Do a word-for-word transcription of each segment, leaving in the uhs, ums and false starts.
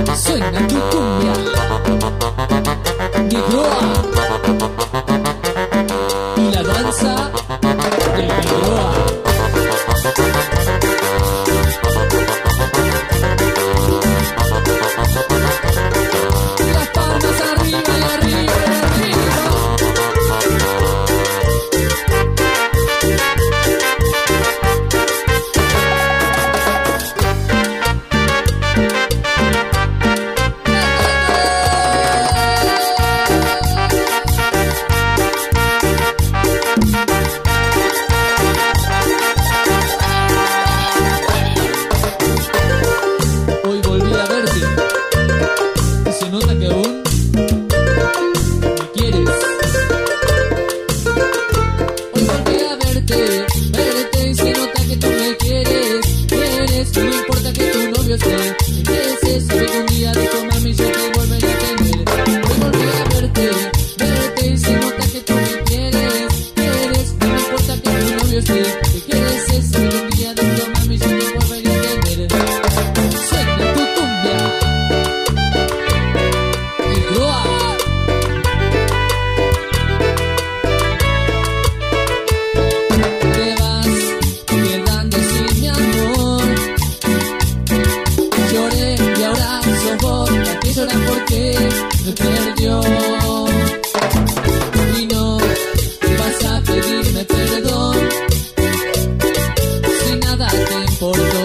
Suena tu cumbia de Groa y la danza de Groa. Las palmas arriba y arriba y arriba. Hoy volví a verte y se nota que aún me quieres. Hoy volví a verte, verte y se nota que tú me quieres, quieres. No importa que tu novio esté, quieres. Sabe que un día dijo mami yo te volveré a tener. Hoy volví a verte, verte y se nota que tú me quieres, quieres. No importa que tu novio esté, que quieres. Sabe que un día dijo mami yo te volveré a tener. Suena tu cumbia de Groa. Te vas quedando sin mi amor. Lloré y ahora sos vos la que llora porque me perdió. Y no vas a pedirme perdón si nada te importó.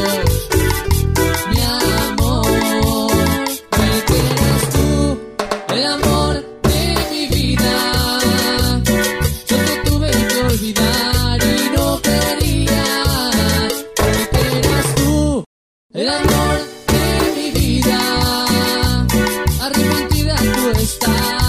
Mi amor, me quedas tú, el amor de mi vida. Yo te tuve que olvidar y no querías. Me quedas tú, el amor de mi vida. Arrepentida tú estás.